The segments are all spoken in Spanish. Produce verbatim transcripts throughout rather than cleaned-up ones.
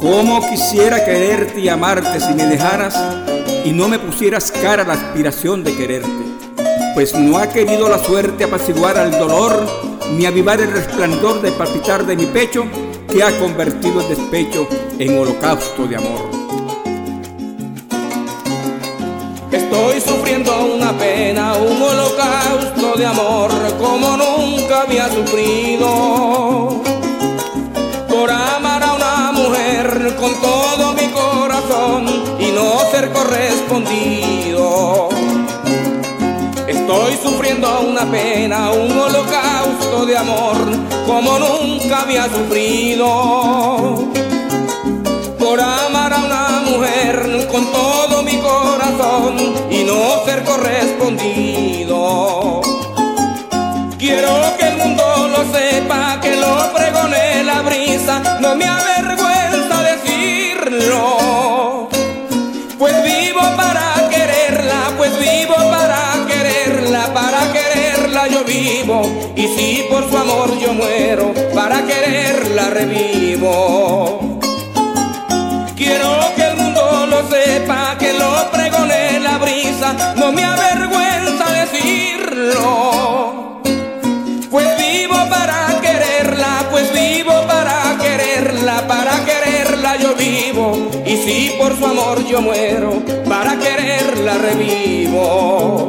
Cómo quisiera quererte y amarte si me dejaras y no me pusieras cara a la aspiración de quererte, pues no ha querido la suerte apaciguar al dolor ni avivar el resplandor del palpitar de mi pecho, que ha convertido el despecho en holocausto de amor. Estoy sufriendo una pena, un holocausto de amor como nunca había sufrido, por amar a una mujer con todo mi corazón y no ser correspondido. Estoy sufriendo una pena, un holocausto de amor como nunca había sufrido, por amar a una mujer con todo mi corazón y no ser correspondido. Quiero que el mundo lo sepa, que lo pregone la brisa, no me avergüenza decirlo, pues vivo para quererla, pues vivo para quererla, para quererla yo vivo, y si por su amor yo muero, para quererla revivo. Quiero que el mundo lo sepa, que lo pregone la brisa, no me avergüenza decirlo, pues vivo para quererla, pues vivo para quererla, para quererla yo vivo, y si por su amor yo muero, para quererla revivo.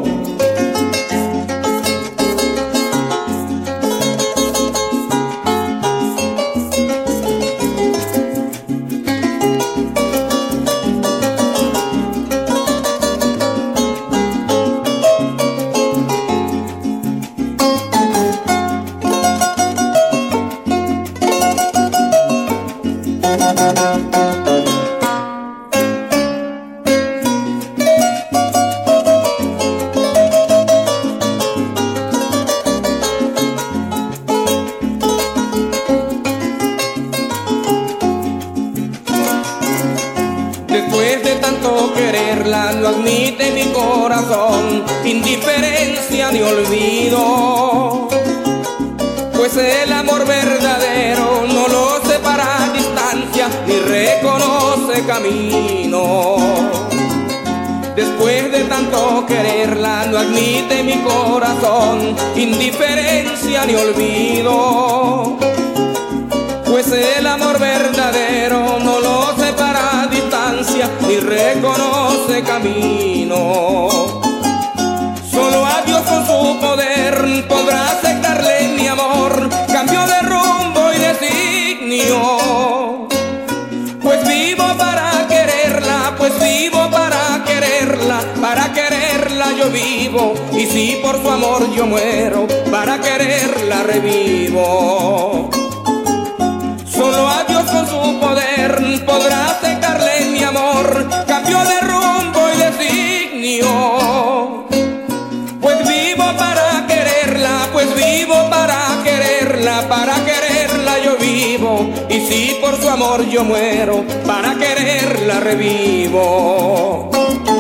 Después de tanto quererla, no admite mi corazón indiferencia ni olvido, pues el amor verdadero no lo separa a distancia ni reconoce camino. Después de tanto quererla, no admite mi corazón indiferencia ni olvido, pues el amor verdadero no lo separa a distancia ni reconoce camino. Solo a Dios con su poder podrá aceptarle mi amor, cambio de rumbo y designio, pues vivo para quererla, pues vivo para quererla, para quererla yo vivo, y si por su amor yo muero, para quererla revivo. Solo a Dios con su poder podrá aceptarle mi amor, cambio de rumbo y designio, pues vivo para quererla, pues vivo para quererla, para quererla yo vivo, y si por su amor yo muero, para quererla revivo.